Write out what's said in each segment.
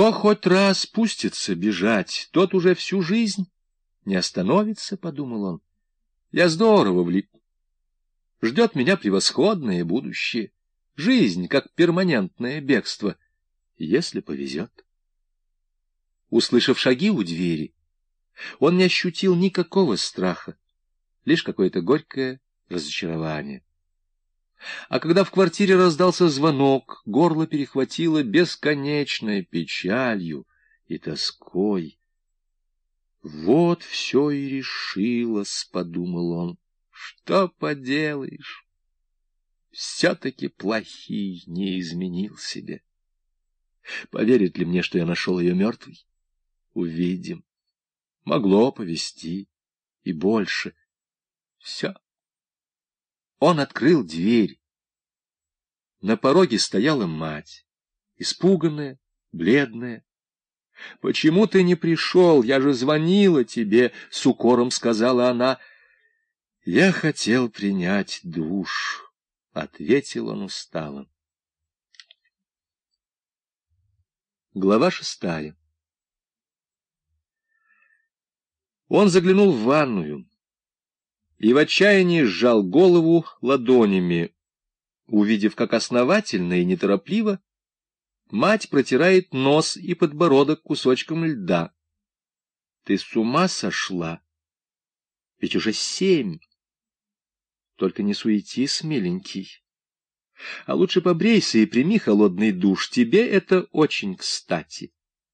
Кто хоть раз пустится бежать, тот уже всю жизнь не остановится, — подумал он. Я здорово влип. Ждет меня превосходное будущее. Жизнь, как перманентное бегство, если повезет. Услышав шаги у двери, он не ощутил никакого страха, лишь какое-то горькое разочарование. А когда в квартире раздался звонок, горло перехватило бесконечной печалью и тоской. «Вот все и решилось», — подумал он. «Что поделаешь? Все-таки плохий не изменил себе. Поверит ли мне, что я нашел ее мертвой? Увидим. Могло повести. И больше. Все». Он открыл дверь. На пороге стояла мать, испуганная, бледная. «Почему ты не пришел? Я же звонила тебе», — с укором сказала она. «Я хотел принять душ», — ответил он устало. Глава 6. Он заглянул в ванную и в отчаянии сжал голову ладонями, увидев, как основательно и неторопливо мать протирает нос и подбородок кусочком льда. «Ты с ума сошла? Ведь уже 7. Только не суетись, миленький. А лучше побрейся и прими холодный душ. Тебе это очень кстати».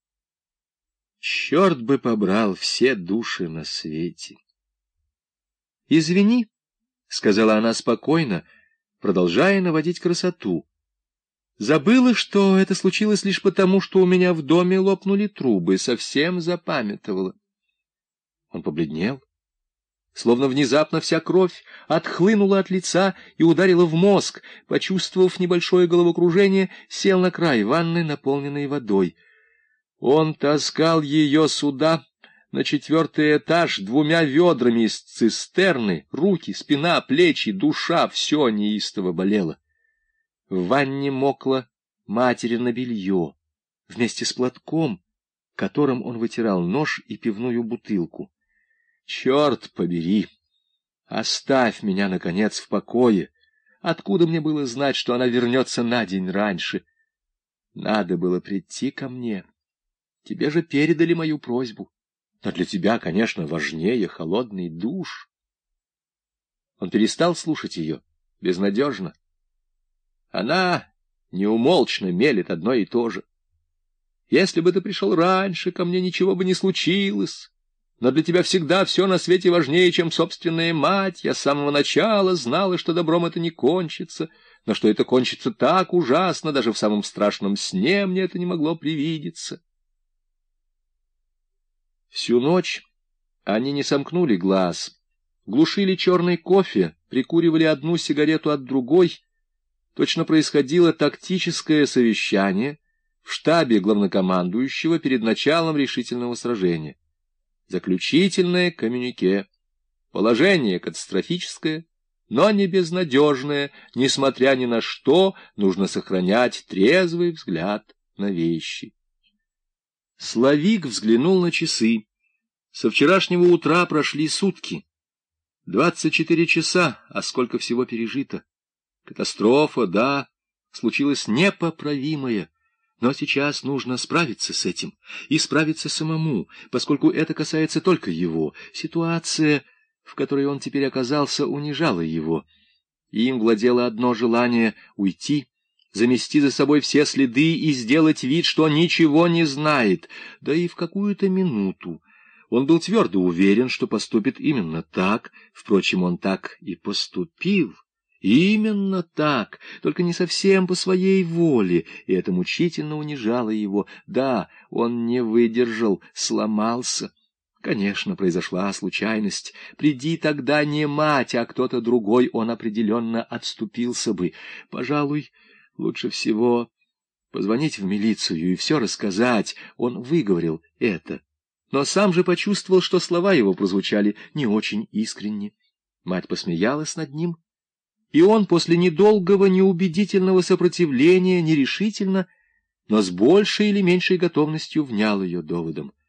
Черт бы побрал все души на свете. «Извини», — сказала она спокойно, продолжая наводить красоту. «Забыла, что это случилось лишь потому, что у меня в доме лопнули трубы, совсем запамятовала». Он побледнел, словно внезапно вся кровь отхлынула от лица и ударила в мозг. Почувствовав небольшое головокружение, сел на край ванны, наполненной водой. Он таскал ее сюда, на 4-й этаж, 2 ведрами из цистерны, руки, спина, плечи, душа — все неистово болело. В ванне мокло материно белье, вместе с платком, которым он вытирал нож и пивную бутылку. «Черт побери! Оставь меня, наконец, в покое! Откуда мне было знать, что она вернется на день раньше? Надо было прийти ко мне. Тебе же передали мою просьбу. Но для тебя, конечно, важнее холодный душ». Он перестал слушать ее. Безнадежно. Она неумолчно мелет одно и то же. «Если бы ты пришел раньше, ко мне ничего бы не случилось. Но для тебя всегда все на свете важнее, чем собственная мать. Я с самого начала знала, что добром это не кончится, но что это кончится так ужасно, даже в самом страшном сне мне это не могло привидеться». Всю ночь они не сомкнули глаз, глушили черный кофе, прикуривали одну сигарету от другой. Точно происходило тактическое совещание в штабе главнокомандующего перед началом решительного сражения. Заключительное коммюнике. Положение катастрофическое, но не безнадежное. Несмотря ни на что, нужно сохранять трезвый взгляд на вещи. Славик взглянул на часы. Со вчерашнего утра прошли сутки. 24 часа, а сколько всего пережито. Катастрофа, да, случилось непоправимое. Но сейчас нужно справиться с этим, и справиться самому, поскольку это касается только его. Ситуация, в которой он теперь оказался, унижала его. Им владело одно желание — уйти, замести за собой все следы и сделать вид, что ничего не знает. Да и в какую-то минуту он был твердо уверен, что поступит именно так. Впрочем, он так и поступил. Именно так, только не совсем по своей воле, и это мучительно унижало его. Да, он не выдержал, сломался. Конечно, произошла случайность. Приди тогда не мать, а кто-то другой, он определенно отступился бы. Пожалуй, лучше всего позвонить в милицию и все рассказать. Он выговорил это, но сам же почувствовал, что слова его прозвучали не очень искренне. Мать посмеялась над ним, и он после недолгого неубедительного сопротивления нерешительно но с большей или меньшей готовностью внял ее доводом.